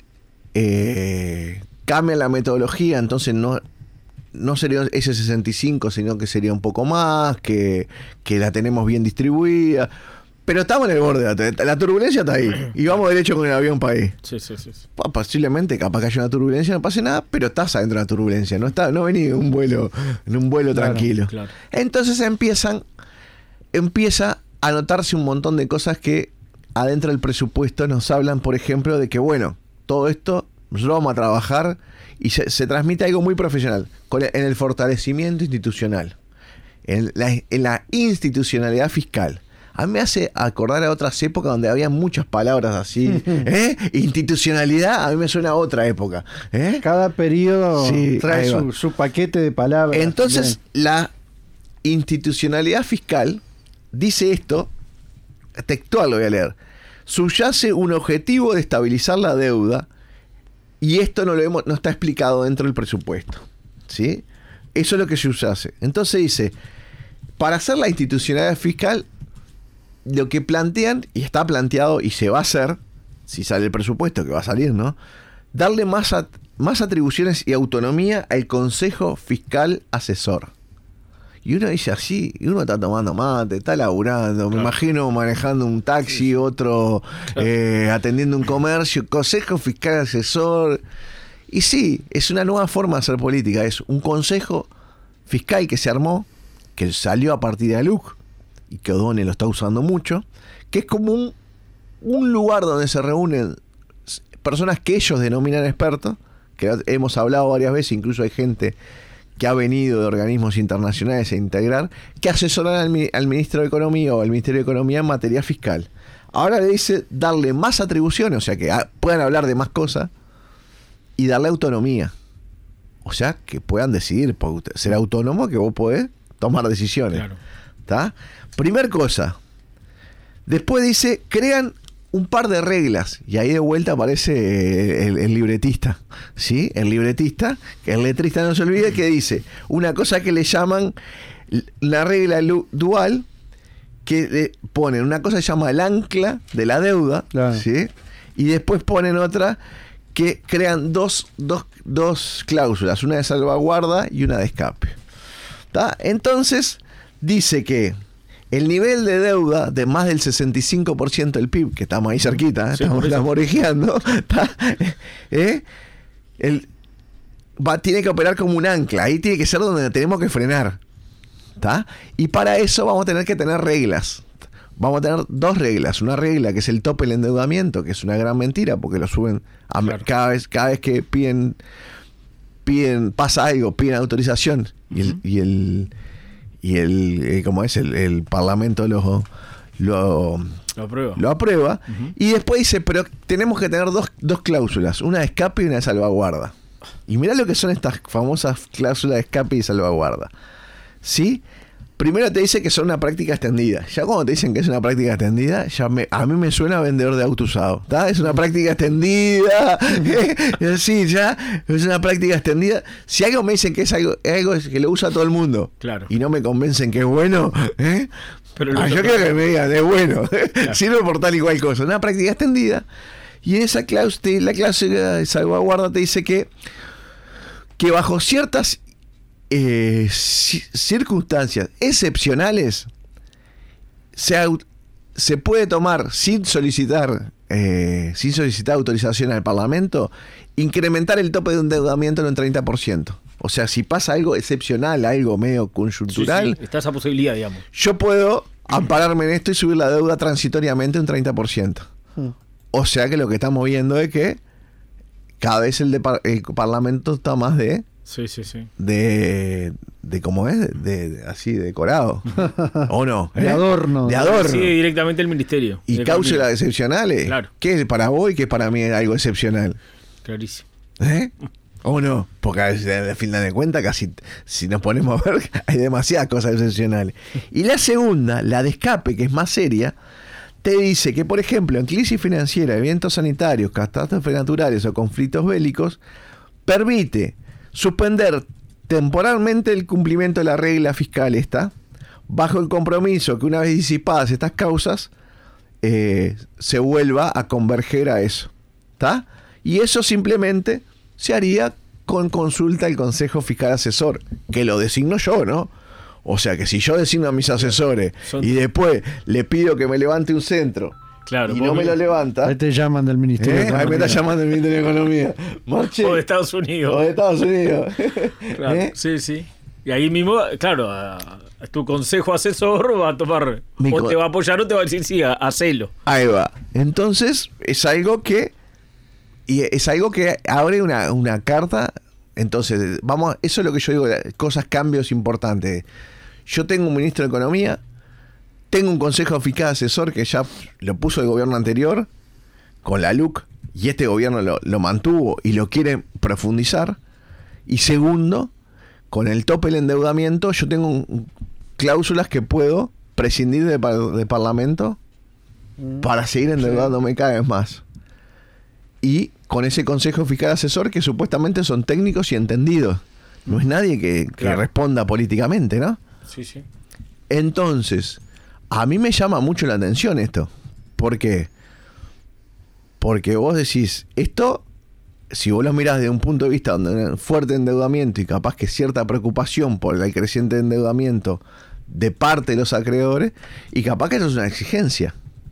S2: eh, cambia la metodología, entonces no, no sería ese sesenta y cinco, sino que sería un poco más, que, que la tenemos bien distribuida. Pero estamos en el borde, la, la turbulencia está ahí. Y vamos derecho con el avión para ahí.
S1: Sí, sí, sí. sí.
S2: Posiblemente, capaz que haya una turbulencia, no pase nada, pero estás adentro de la turbulencia. No está, no venís en un vuelo, en un vuelo claro, tranquilo. Claro. Entonces empiezan, empieza a notarse un montón de cosas que adentro del presupuesto nos hablan, por ejemplo, de que, bueno, todo esto nosotros vamos a trabajar y se, se transmite algo muy profesional, con el, en el fortalecimiento institucional, en la, en la institucionalidad fiscal. A mí me hace acordar a otras épocas donde había muchas palabras así. ¿eh? Institucionalidad, a mí me suena a otra época. ¿eh?
S3: Cada periodo sí, trae su, su paquete de palabras.
S2: Entonces, también. La institucionalidad fiscal dice esto, textual lo voy a leer. Subyace un objetivo de estabilizar la deuda y esto no, lo hemos, no está explicado dentro del presupuesto. ¿Sí? Eso es lo que subyace. Entonces dice, para hacer la institucionalidad fiscal, lo que plantean, y está planteado y se va a hacer, si sale el presupuesto, que va a salir, ¿no? Darle más, at- más atribuciones y autonomía al Consejo Fiscal Asesor. Y uno dice así, y uno está tomando mate, está laburando, claro. Me imagino manejando un taxi, otro claro. eh, atendiendo un comercio, Consejo Fiscal Asesor. Y sí, es una nueva forma de hacer política, es un consejo fiscal que se armó, que salió a partir de ALUC, y que O'Donnell lo está usando mucho, que es como un, un lugar donde se reúnen personas que ellos denominan expertos, que hemos hablado varias veces, incluso hay gente que ha venido de organismos internacionales a integrar, que asesoran al, al ministro de Economía o al Ministerio de Economía en materia fiscal. Ahora le dice darle más atribuciones, o sea, que a, puedan hablar de más cosas, y darle autonomía. O sea, que puedan decidir, ser autónomo, que vos podés tomar decisiones. Claro. ¿Tá? Primer cosa. Después dice, crean un par de reglas. Y ahí de vuelta aparece el, el libretista. ¿Sí? El libretista, que el letrista no se olvide, que dice una cosa que le llaman la regla dual, que le ponen una cosa que se llama el ancla de la deuda. Claro. ¿Sí? Y después ponen otra que crean dos, dos, dos cláusulas, una de salvaguarda y una de escape. ¿Tá? Entonces dice que el nivel de deuda de más del sesenta y cinco por ciento del P I B, que estamos ahí cerquita, ¿eh? Sí, estamos lamorejeando, ¿eh? el, va, tiene que operar como un ancla, ahí tiene que ser donde tenemos que frenar. ¿Tá? Y para eso vamos a tener que tener reglas. Vamos a tener dos reglas. Una regla que es el tope del endeudamiento, que es una gran mentira, porque lo suben a, claro. cada vez cada vez que piden, piden pasa algo, piden autorización, y el... Uh-huh. y el y el eh, como es el, el Parlamento lo lo,
S1: lo aprueba,
S2: lo aprueba uh-huh. Y después dice, pero tenemos que tener dos, dos cláusulas, una de escape y una de salvaguarda. Y mirá lo que son estas famosas cláusulas de escape y salvaguarda. ¿Sí? Primero te dice que son una práctica extendida. Ya cuando te dicen que es una práctica extendida, ya me, a mí me suena a vendedor de auto usado. ¿Tá? Es una práctica extendida. Sí, ya es una práctica extendida. Si algo me dicen que es algo, algo que lo usa todo el mundo,
S1: claro,
S2: y no me convencen que es bueno, ¿eh? Pero ah, yo quiero que me digan, es bueno. Claro. Sirve por tal y cual cosa. Una práctica extendida. Y esa cláusula, la cláusula de salvaguarda te dice que, que bajo ciertas Eh, circunstancias excepcionales se, se puede tomar sin solicitar eh, sin solicitar autorización al Parlamento, incrementar el tope de endeudamiento en un treinta por ciento. O sea, si pasa algo excepcional, algo medio coyuntural,
S1: sí, sí, está esa posibilidad, digamos,
S2: yo puedo ampararme en esto y subir la deuda transitoriamente un treinta por ciento. Hmm. O sea que lo que estamos viendo es que cada vez el, de, el Parlamento está más de
S1: Sí, sí, sí.
S2: De, de ¿cómo es? De, de así, decorado. ¿O no?
S3: ¿Eh? De adorno.
S2: De adorno.
S1: Sí, directamente el ministerio.
S2: Y cláusulas excepcionales.
S1: Claro.
S2: ¿Qué es para vos y qué es para mí algo excepcional?
S1: Clarísimo.
S2: ¿Eh? ¿O no? Porque a fin de cuentas, casi, si nos ponemos a ver, hay demasiadas cosas excepcionales. Y la segunda, la de escape, que es más seria, te dice que, por ejemplo, en crisis financiera, eventos sanitarios, catástrofes naturales o conflictos bélicos, permite suspender temporalmente el cumplimiento de la regla fiscal esta, bajo el compromiso que una vez disipadas estas causas, eh, se vuelva a converger a eso. ¿Está? Y eso simplemente se haría con consulta al Consejo Fiscal Asesor, que lo designo yo, ¿no? O sea que si yo designo a mis asesores Son... y después le pido que me levante un centro, claro, y no me lo levanta.
S3: Ahí te llaman del Ministerio
S2: ¿Eh?
S3: de Economía.
S2: Ahí me está llamando el Ministerio de Economía.
S1: Marche. O de Estados Unidos.
S2: O de Estados Unidos.
S1: Claro, ¿eh? Sí, sí. Y ahí mismo, claro, a, a tu consejo asesor va a tomar, Mi o te va a apoyar o te va a decir, sí, hacelo.
S2: Ahí va. Entonces, es algo que y es algo que abre una, una carta. Entonces, vamos, eso es lo que yo digo, cosas, cambios importantes. Yo tengo un ministro de Economía, tengo un consejo fiscal asesor que ya lo puso el gobierno anterior con la L U C y este gobierno lo, lo mantuvo y lo quiere profundizar. Y segundo, con el tope del endeudamiento, yo tengo un, cláusulas que puedo prescindir de, de Parlamento mm. para seguir endeudándome sí. cada vez más. Y con ese consejo fiscal asesor que supuestamente son técnicos y entendidos. No es nadie que, que claro. responda políticamente, ¿no?
S1: Sí, sí.
S2: Entonces, a mí me llama mucho la atención esto. ¿Por qué? Porque vos decís, esto, si vos lo mirás desde un punto de vista donde hay un fuerte endeudamiento y capaz que cierta preocupación por el creciente endeudamiento de parte de los acreedores, y capaz que eso es una exigencia.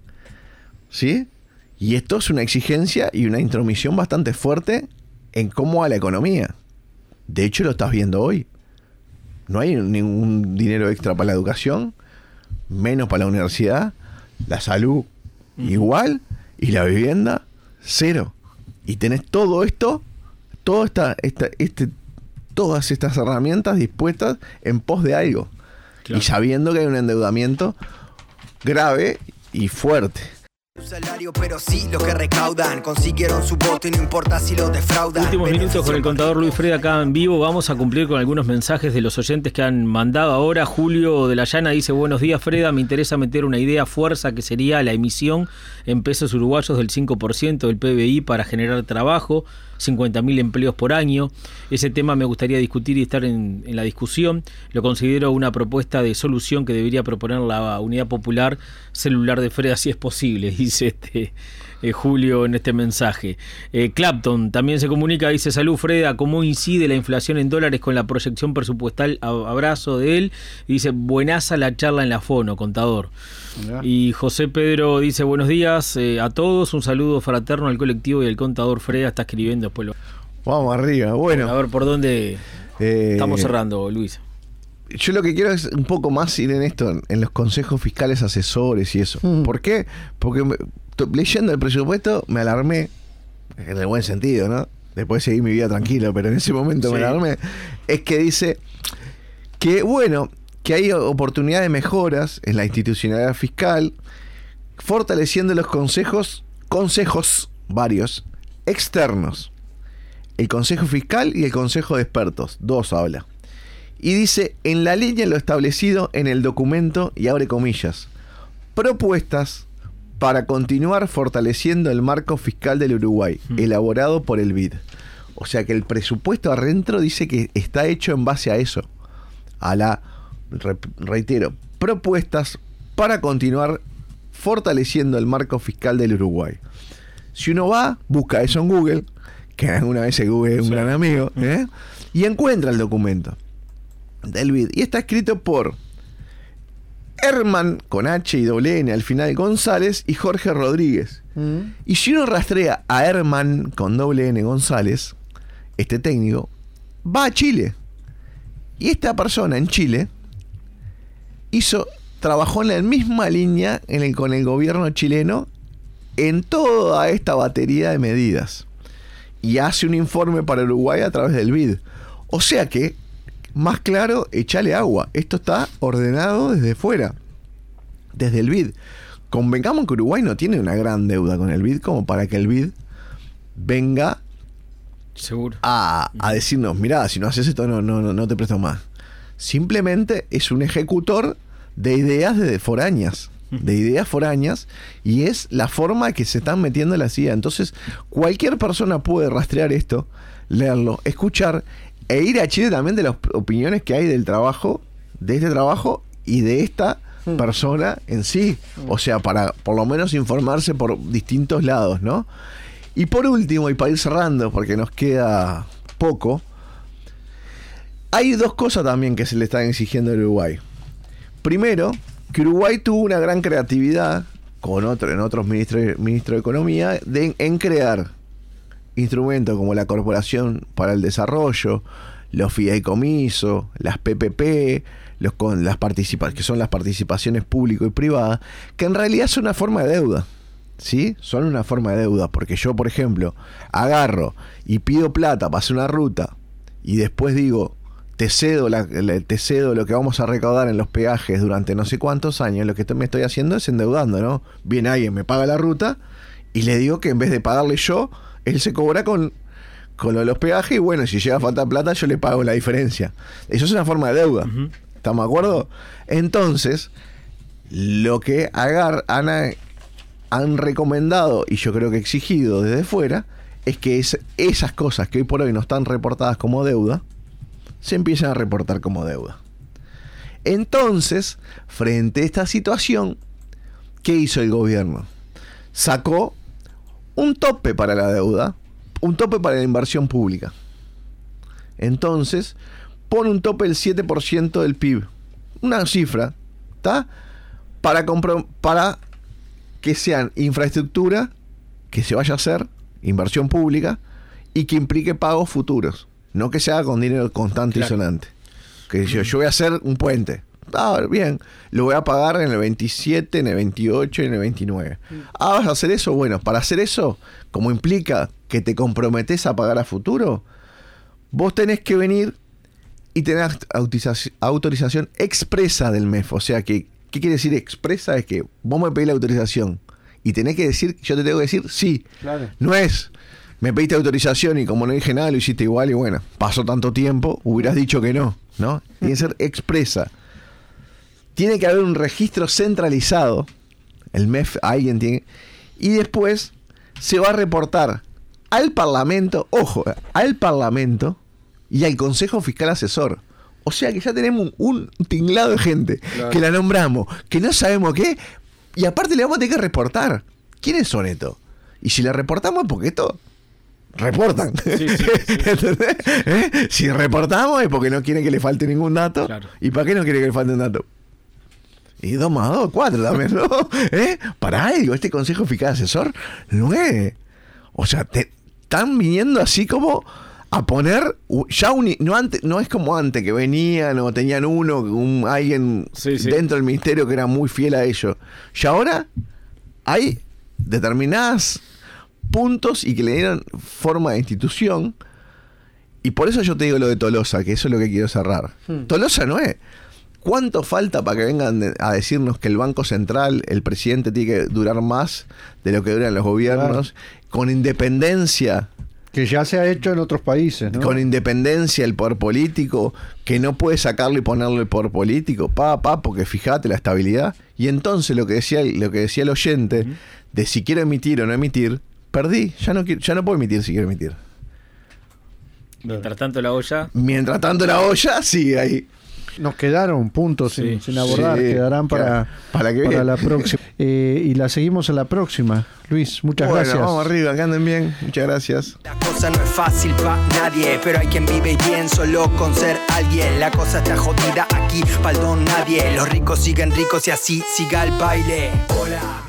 S2: ¿Sí? Y esto es una exigencia y una intromisión bastante fuerte en cómo va la economía. De hecho, lo estás viendo hoy. No hay ningún dinero extra para la educación, menos para la universidad, la salud uh-huh. igual, y la vivienda cero. Y tenés todo esto, toda esta, esta, este, todas estas herramientas dispuestas en pos de algo. Claro. Y sabiendo que hay un endeudamiento grave y fuerte.
S4: Salario, pero sí lo que recaudan consiguieron su voto y no importa si lo defraudan.
S1: Últimos minutos con el contador Luis Freda acá en vivo. Vamos a cumplir con algunos mensajes de los oyentes que han mandado ahora. Julio de la Llana dice: buenos días, Freda, me interesa meter una idea fuerza que sería la emisión en pesos uruguayos del cinco por ciento del P B I para generar trabajo, cincuenta mil empleos por año. Ese tema me gustaría discutir y estar en, en la discusión. Lo considero una propuesta de solución que debería proponer la Unidad Popular Celular de Freda si es posible, dice este eh, Julio en este mensaje. eh, Clapton también se comunica, dice: salud, Freda, ¿cómo incide la inflación en dólares con la proyección presupuestal? Abrazo de él. Y dice: buenaza la charla en la Fono, contador. Yeah. Y José Pedro dice: buenos días eh, a todos, un saludo fraterno al colectivo y al contador Freda. Está escribiendo después lo...
S2: Vamos arriba, bueno.
S1: A ver por dónde eh, estamos cerrando, Luis.
S2: Yo lo que quiero es un poco más ir en esto, en los consejos fiscales asesores y eso. Mm. ¿Por qué? Porque me, to, leyendo el presupuesto me alarmé, en el buen sentido, ¿no? Después seguí mi vida tranquilo, pero en ese momento sí. me alarmé. Es que dice que, bueno, que hay oportunidad de mejoras en la institucionalidad fiscal, fortaleciendo los consejos, consejos varios, externos. el Consejo Fiscal y el Consejo de Expertos. Dos habla. Y dice, en la línea de lo establecido en el documento, y abre comillas, propuestas para continuar fortaleciendo el marco fiscal del Uruguay, mm. elaborado por el B I D. O sea que el presupuesto adentro dice que está hecho en base a eso. A la, re, reitero, propuestas para continuar fortaleciendo el marco fiscal del Uruguay. Si uno va, busca eso en Google, que alguna vez Google es un sí. gran amigo, ¿eh? y encuentra el documento del B I D. Y está escrito por Herman, con H y doble N al final, González, y Jorge Rodríguez. Mm. Y si uno rastrea a Herman, con doble N González, este técnico, va a Chile. Y esta persona en Chile hizo, trabajó en la misma línea en el, con el gobierno chileno en toda esta batería de medidas. Y hace un informe para Uruguay a través del B I D. O sea que, más claro, échale agua. Esto está ordenado desde fuera, desde el B I D. Convengamos que Uruguay no tiene una gran deuda con el B I D como para que el B I D venga
S1: Seguro.
S2: A, a decirnos, mirá, si no haces esto no, no, no te presto más. Simplemente es un ejecutor de ideas de foráneas. De ideas foráneas, y es la forma que se están metiendo la C I A. Entonces, cualquier persona puede rastrear esto, leerlo, escuchar e ir a Chile también de las opiniones que hay del trabajo, de este trabajo y de esta mm. persona en sí. Mm. O sea, para por lo menos informarse por distintos lados, ¿no? Y por último, y para ir cerrando, porque nos queda poco, hay dos cosas también que se le están exigiendo a Uruguay. Primero, que Uruguay tuvo una gran creatividad con otro, en otros ministros ministro de Economía de, en crear instrumentos como la Corporación para el Desarrollo, los fideicomisos, las P P P, los con las participa, que son las participaciones público y privadas, que en realidad son una forma de deuda. ¿Sí? Son una forma de deuda, porque yo, por ejemplo, agarro y pido plata para hacer una ruta y después digo, te cedo, la, te cedo lo que vamos a recaudar en los peajes durante no sé cuántos años, lo que me estoy haciendo es endeudando, ¿no? Viene alguien, me paga la ruta y le digo que en vez de pagarle yo, él se cobra con, con lo de los peajes y bueno, si llega a faltar plata yo le pago la diferencia. Eso es una forma de deuda. Uh-huh. ¿Estamos de acuerdo? Entonces, lo que agar, Ana, han recomendado y yo creo que exigido desde fuera es que es, esas cosas que hoy por hoy no están reportadas como deuda se empiezan a reportar como deuda. Entonces, frente a esta situación, ¿qué hizo el gobierno? Sacó un tope para la deuda, un tope para la inversión pública. Entonces, pone un tope del siete por ciento del P I B. Una cifra, ¿está? Para, compro- para que sean infraestructura, que se vaya a hacer, inversión pública, y que implique pagos futuros. No que se haga con dinero constante claro. y sonante. Que yo, yo voy a hacer un puente. Ah, bien. Lo voy a pagar en el veintisiete, en el veintiocho y en el veintinueve. Ah, ¿vas a hacer eso? Bueno, para hacer eso, como implica que te comprometés a pagar a futuro, vos tenés que venir y tener autorización, autorización expresa del M E F. O sea, que, ¿qué quiere decir expresa? Es que vos me pedís la autorización y tenés que decir, yo te tengo que decir sí. Claro. No es... Me pediste autorización y como no dije nada lo hiciste igual y bueno, pasó tanto tiempo, hubieras dicho que no, ¿no? Tiene que ser expresa. Tiene que haber un registro centralizado, el M E F, alguien tiene, y después se va a reportar al Parlamento, ojo, al Parlamento y al Consejo Fiscal Asesor. O sea que ya tenemos un, un tinglado de gente claro. que la nombramos, que no sabemos qué, y aparte le vamos a tener que reportar. ¿Quiénes son estos? Y si le reportamos es porque esto... reportan. Sí, sí, sí. ¿Entendés? ¿Eh? Si reportamos es porque no quieren que le falte ningún dato. Claro. ¿Y para qué no quiere que le falte un dato? Y dos más dos, cuatro también, ¿no? ¿Eh? Para algo, este Consejo Fiscal Asesor no es. O sea, te están viniendo así como a poner. Ya un, no, antes, no es como antes que venían o tenían uno, un, alguien sí, sí. dentro del ministerio que era muy fiel a ellos. Y ahora hay determinadas puntos y que le dieron forma de institución, y por eso yo te digo lo de Tolosa, que eso es lo que quiero cerrar. Hmm. Tolosa no es. ¿Cuánto falta para que vengan a decirnos que el Banco Central, el presidente tiene que durar más de lo que duran los gobiernos, claro. con independencia
S3: Que ya se ha hecho en otros países, ¿no?
S2: Con independencia el poder político, que no puede sacarlo y ponerle el poder político, pa, pa, porque fíjate la estabilidad. Y entonces lo que decía, lo que decía el oyente, uh-huh. de si quiero emitir o no emitir, perdí, ya no, ya no puedo emitir si quiero emitir.
S1: Mientras tanto la olla...
S2: Mientras tanto la olla sigue ahí.
S3: Nos quedaron puntos sí, sin, sin abordar,
S2: sí,
S3: quedarán para,
S2: para, que
S3: para la próxima. Eh, y la seguimos en la próxima. Luis, muchas
S2: bueno,
S3: gracias.
S2: Vamos arriba, que anden bien. Muchas gracias.
S4: La cosa no es fácil para nadie, pero hay quien vive bien solo con ser alguien. La cosa está jodida aquí, pa'l don nadie. Los ricos siguen ricos y así siga el baile. Hola.